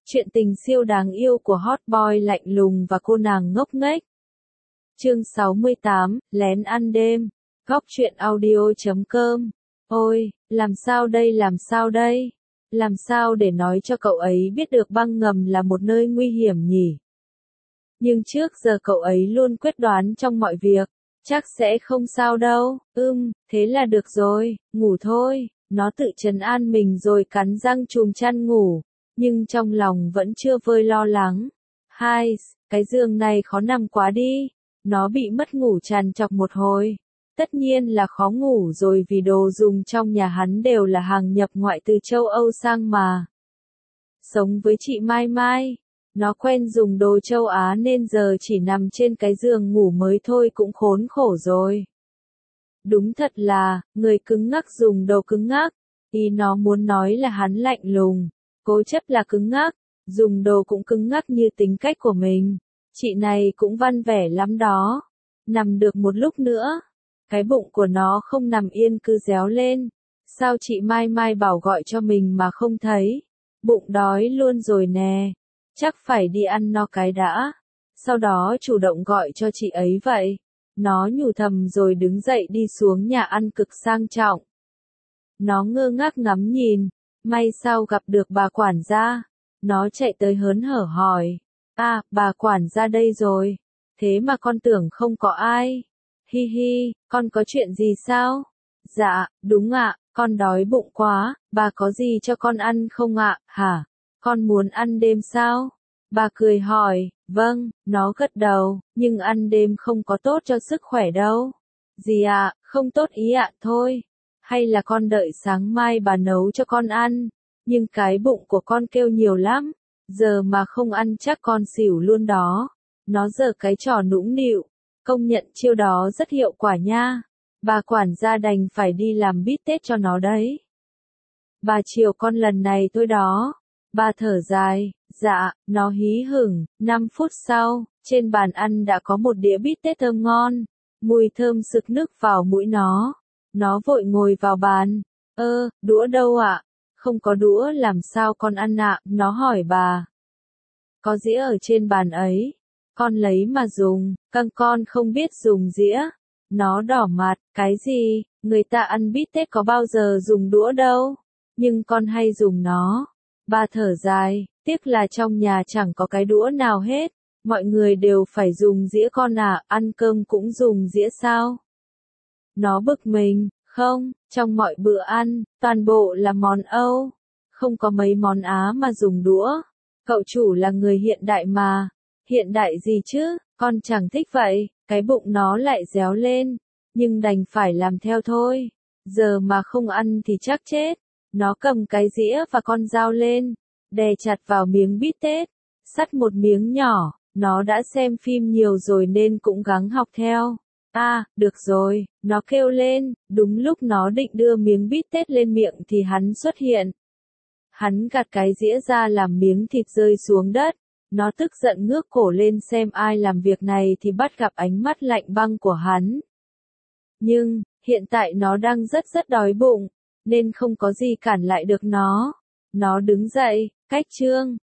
Chuyện tình siêu đáng yêu của hot boy lạnh lùng và cô nàng ngốc nghếch. Chương 68, lén ăn đêm. Góc truyện audio.com. Ôi, làm sao đây làm sao đây? Làm sao để nói cho cậu ấy biết được băng ngầm là một nơi nguy hiểm nhỉ? Nhưng trước giờ cậu ấy luôn quyết đoán trong mọi việc. Chắc sẽ không sao đâu, thế là được rồi, ngủ thôi. Nó tự trấn an mình rồi cắn răng chùm chăn ngủ. Nhưng trong lòng vẫn chưa vơi lo lắng. Cái giường này khó nằm quá đi. Nó bị mất ngủ trằn trọc một hồi. Tất nhiên là khó ngủ rồi vì đồ dùng trong nhà hắn đều là hàng nhập ngoại từ châu Âu sang mà. Sống với chị Mai Mai, nó quen dùng đồ châu Á nên giờ chỉ nằm trên cái giường ngủ mới thôi cũng khốn khổ rồi. Đúng thật là, người cứng ngắc dùng đồ cứng ngắc. Ý nó muốn nói là hắn lạnh lùng, cố chấp là cứng ngắc, dùng đồ cũng cứng ngắc như tính cách của mình. Chị này cũng văn vẻ lắm đó. Nằm được một lúc nữa, cái bụng của nó không nằm yên cứ réo lên. Sao chị Mai Mai bảo gọi cho mình mà không thấy? Bụng đói luôn rồi nè. Chắc phải đi ăn no cái đã. Sau đó chủ động gọi cho chị ấy vậy. Nó nhủ thầm rồi đứng dậy đi xuống nhà ăn cực sang trọng. Nó ngơ ngác ngắm nhìn. May sao gặp được bà quản gia. Nó chạy tới hớn hở hỏi. Bà quản gia đây rồi. Thế mà con tưởng không có ai. Hi hi, con có chuyện gì sao? Dạ, đúng ạ, con đói bụng quá, bà có gì cho con ăn không ạ? Hả? Con muốn ăn đêm sao? Bà cười hỏi, vâng, nó gật đầu, nhưng ăn đêm không có tốt cho sức khỏe đâu. Gì ạ, không tốt ý ạ thôi. Hay là con đợi sáng mai bà nấu cho con ăn, nhưng cái bụng của con kêu nhiều lắm, giờ mà không ăn chắc con xỉu luôn đó. Nó giở cái trò nũng nịu, công nhận chiêu đó rất hiệu quả nha. Bà quản gia đành phải đi làm bít tết cho nó đấy. Bà chiều con lần này thôi đó. Bà thở dài, dạ, nó hí hửng. 5 phút sau, trên bàn ăn đã có một đĩa bít tết thơm ngon, mùi thơm sực nức vào mũi nó. Nó vội ngồi vào bàn. Đũa đâu ạ? Không có đũa làm sao con ăn ạ? Nó hỏi bà. Có dĩa ở trên bàn ấy. Con lấy mà dùng, con không biết dùng dĩa. Nó đỏ mặt, cái gì, người ta ăn bít tết có bao giờ dùng đũa đâu. Nhưng con hay dùng nó. Bà thở dài, tiếc là trong nhà chẳng có cái đũa nào hết. Mọi người đều phải dùng dĩa con à, ăn cơm cũng dùng dĩa sao? Nó bực mình, không, trong mọi bữa ăn, toàn bộ là món Âu. Không có mấy món Á mà dùng đũa. Cậu chủ là người hiện đại mà. Hiện đại gì chứ, con chẳng thích vậy, cái bụng nó lại réo lên. Nhưng đành phải làm theo thôi. Giờ mà không ăn thì chắc chết. Nó cầm cái dĩa và con dao lên, đè chặt vào miếng bít tết, sắt một miếng nhỏ. Nó đã xem phim nhiều rồi nên cũng gắng học theo. Được rồi, nó kêu lên. Đúng lúc nó định đưa miếng bít tết lên miệng thì hắn xuất hiện. Hắn gạt cái dĩa ra làm miếng thịt rơi xuống đất. Nó tức giận ngước cổ lên xem ai làm việc này thì bắt gặp ánh mắt lạnh băng của hắn. Nhưng, hiện tại nó đang rất đói bụng, nên không có gì cản lại được nó. Nó đứng dậy, cách chương.